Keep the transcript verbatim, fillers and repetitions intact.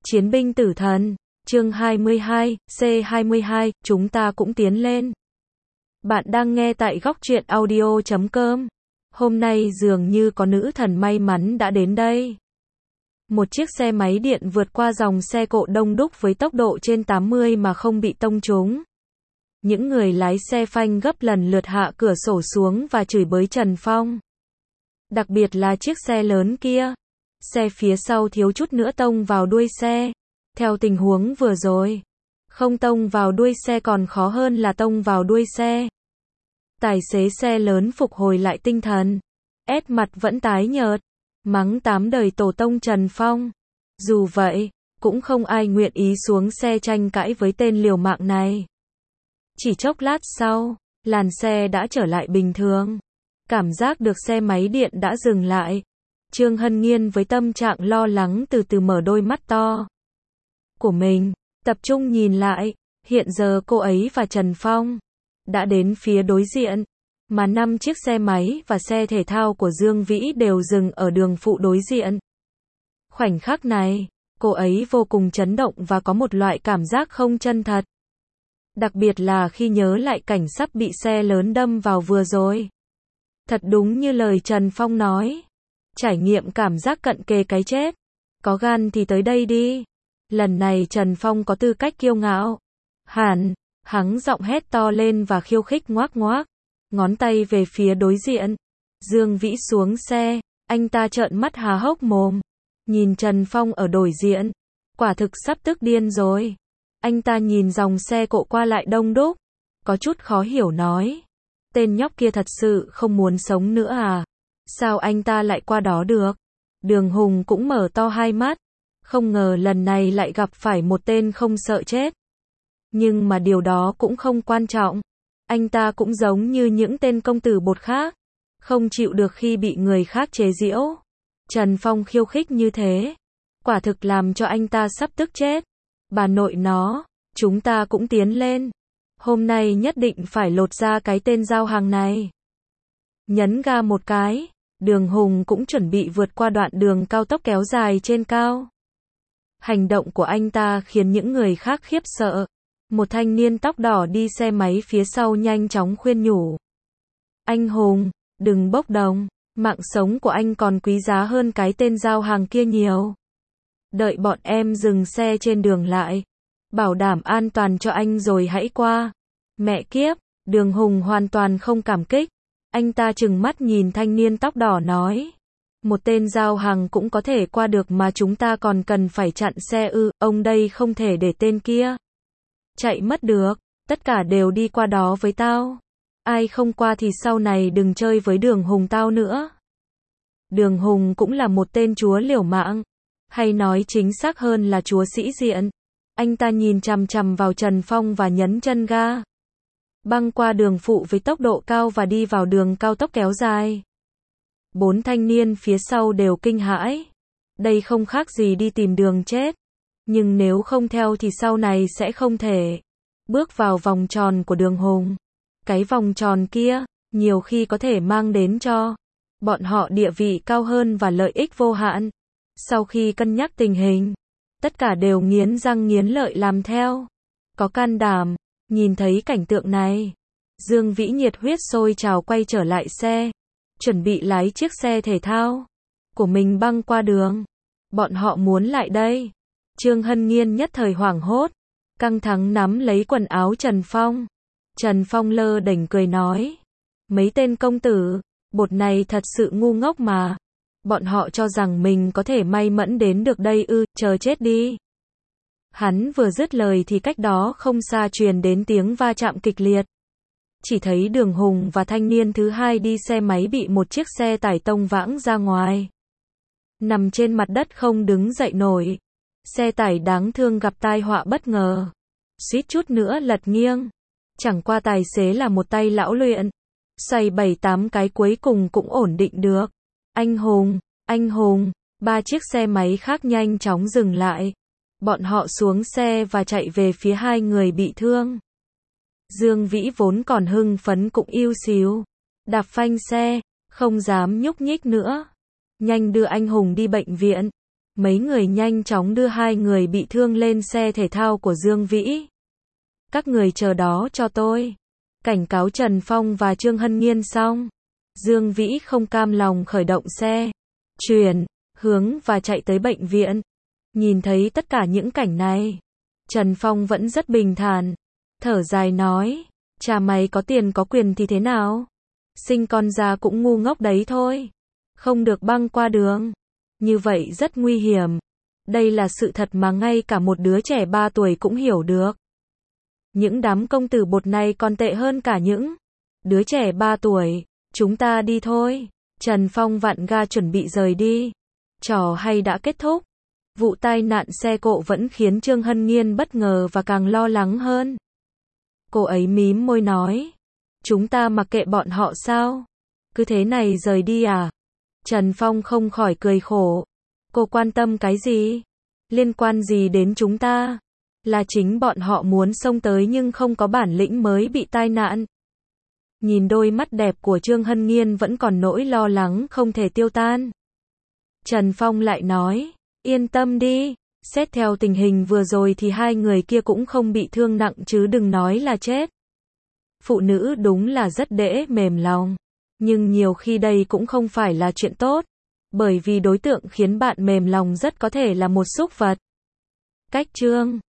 Chiến binh tử thần, chương hai mươi hai, C hai mươi hai, chúng ta cũng tiến lên. Bạn đang nghe tại góc truyện audio chấm com. Hôm nay dường như có nữ thần may mắn đã đến đây. Một chiếc xe máy điện vượt qua dòng xe cộ đông đúc với tốc độ trên tám mươi mà không bị tông trúng. Những người lái xe phanh gấp lần lượt hạ cửa sổ xuống và chửi bới Trần Phong. Đặc biệt là chiếc xe lớn kia. Xe phía sau thiếu chút nữa tông vào đuôi xe. Theo tình huống vừa rồi, không tông vào đuôi xe còn khó hơn là tông vào đuôi xe. Tài xế xe lớn phục hồi lại tinh thần, ét mặt vẫn tái nhợt, mắng tám đời tổ tông Trần Phong. Dù vậy, cũng không ai nguyện ý xuống xe tranh cãi với tên liều mạng này. Chỉ chốc lát sau, làn xe đã trở lại bình thường. Cảm giác được xe máy điện đã dừng lại. Trương Hân Nhiên với tâm trạng lo lắng từ từ mở đôi mắt to của mình, tập trung nhìn lại. Hiện giờ cô ấy và Trần Phong đã đến phía đối diện, mà năm chiếc xe máy và xe thể thao của Dương Vĩ đều dừng ở đường phụ đối diện. Khoảnh khắc này, cô ấy vô cùng chấn động và có một loại cảm giác không chân thật. Đặc biệt là khi nhớ lại cảnh sắp bị xe lớn đâm vào vừa rồi. Thật đúng như lời Trần Phong nói. Trải nghiệm cảm giác cận kề cái chết. Có gan thì tới đây đi. Lần này Trần Phong có tư cách kiêu ngạo. Hẳn, hắn giọng hét to lên và khiêu khích ngoác ngoác. Ngón tay về phía đối diện. Dương Vĩ xuống xe. Anh ta trợn mắt há hốc mồm. Nhìn Trần Phong ở đối diện. Quả thực sắp tức điên rồi. Anh ta nhìn dòng xe cộ qua lại đông đúc. Có chút khó hiểu nói. Tên nhóc kia thật sự không muốn sống nữa à? Sao anh ta lại qua đó được? Đường Hùng cũng mở to hai mắt. Không ngờ lần này lại gặp phải một tên không sợ chết. Nhưng mà điều đó cũng không quan trọng. Anh ta cũng giống như những tên công tử bột khác. Không chịu được khi bị người khác chế giễu. Trần Phong khiêu khích như thế. Quả thực làm cho anh ta sắp tức chết. Bà nội nó, chúng ta cũng tiến lên. Hôm nay nhất định phải lột ra cái tên giao hàng này. Nhấn ga một cái. Đường Hùng cũng chuẩn bị vượt qua đoạn đường cao tốc kéo dài trên cao. Hành động của anh ta khiến những người khác khiếp sợ. Một thanh niên tóc đỏ đi xe máy phía sau nhanh chóng khuyên nhủ. Anh Hùng, đừng bốc đồng. Mạng sống của anh còn quý giá hơn cái tên giao hàng kia nhiều. Đợi bọn em dừng xe trên đường lại. Bảo đảm an toàn cho anh rồi hãy qua. Mẹ kiếp, Đường Hùng hoàn toàn không cảm kích. Anh ta trừng mắt nhìn thanh niên tóc đỏ nói. Một tên giao hàng cũng có thể qua được mà chúng ta còn cần phải chặn xe ư, ông đây không thể để tên kia chạy mất được, tất cả đều đi qua đó với tao. Ai không qua thì sau này đừng chơi với Đường Hùng tao nữa. Đường Hùng cũng là một tên chúa liều mạng, hay nói chính xác hơn là chúa sĩ diện. Anh ta nhìn chằm chằm vào Trần Phong và nhấn chân ga. Băng qua đường phụ với tốc độ cao và đi vào đường cao tốc kéo dài. Bốn thanh niên phía sau đều kinh hãi. Đây không khác gì đi tìm đường chết. Nhưng nếu không theo thì sau này sẽ không thể bước vào vòng tròn của Đường Hùng. Cái vòng tròn kia, nhiều khi có thể mang đến cho bọn họ địa vị cao hơn và lợi ích vô hạn. Sau khi cân nhắc tình hình, tất cả đều nghiến răng nghiến lợi làm theo. Có can đảm. Nhìn thấy cảnh tượng này, Dương Vĩ nhiệt huyết sôi trào quay trở lại xe, chuẩn bị lái chiếc xe thể thao của mình băng qua đường. Bọn họ muốn lại đây. Trương Hân Nhiên nhất thời hoảng hốt, căng thẳng nắm lấy quần áo Trần Phong. Trần Phong lơ đễnh cười nói, mấy tên công tử bột này thật sự ngu ngốc mà. Bọn họ cho rằng mình có thể may mắn đến được đây ư, chờ chết đi. Hắn vừa dứt lời thì cách đó không xa truyền đến tiếng va chạm kịch liệt. Chỉ thấy Đường Hùng và thanh niên thứ hai đi xe máy bị một chiếc xe tải tông vãng ra ngoài. Nằm trên mặt đất không đứng dậy nổi. Xe tải đáng thương gặp tai họa bất ngờ. Suýt chút nữa lật nghiêng. Chẳng qua tài xế là một tay lão luyện. Xoay bảy tám cái cuối cùng cũng ổn định được. Anh Hùng, anh Hùng, ba chiếc xe máy khác nhanh chóng dừng lại. Bọn họ xuống xe và chạy về phía hai người bị thương. Dương Vĩ vốn còn hưng phấn cũng ưu xìu. Đạp phanh xe, không dám nhúc nhích nữa. Nhanh đưa anh Hùng đi bệnh viện. Mấy người nhanh chóng đưa hai người bị thương lên xe thể thao của Dương Vĩ. Các người chờ đó cho tôi. Cảnh cáo Trần Phong và Trương Hân Nhiên xong. Dương Vĩ không cam lòng khởi động xe. Chuyển, hướng và chạy tới bệnh viện. Nhìn thấy tất cả những cảnh này. Trần Phong vẫn rất bình thản. Thở dài nói. Cha mày có tiền có quyền thì thế nào? Sinh con ra cũng ngu ngốc đấy thôi. Không được băng qua đường. Như vậy rất nguy hiểm. Đây là sự thật mà ngay cả một đứa trẻ ba tuổi cũng hiểu được. Những đám công tử bột này còn tệ hơn cả những đứa trẻ ba tuổi. Chúng ta đi thôi. Trần Phong vặn ga chuẩn bị rời đi. Trò hay đã kết thúc. Vụ tai nạn xe cộ vẫn khiến Trương Hân Nhiên bất ngờ và càng lo lắng hơn. Cô ấy mím môi nói. Chúng ta mặc kệ bọn họ sao? Cứ thế này rời đi à? Trần Phong không khỏi cười khổ. Cô quan tâm cái gì? Liên quan gì đến chúng ta? Là chính bọn họ muốn xông tới nhưng không có bản lĩnh mới bị tai nạn. Nhìn đôi mắt đẹp của Trương Hân Nhiên vẫn còn nỗi lo lắng không thể tiêu tan. Trần Phong lại nói, yên tâm đi, xét theo tình hình vừa rồi thì hai người kia cũng không bị thương nặng chứ đừng nói là chết. Phụ nữ đúng là rất dễ mềm lòng, nhưng nhiều khi đây cũng không phải là chuyện tốt, bởi vì đối tượng khiến bạn mềm lòng rất có thể là một súc vật. Cách chương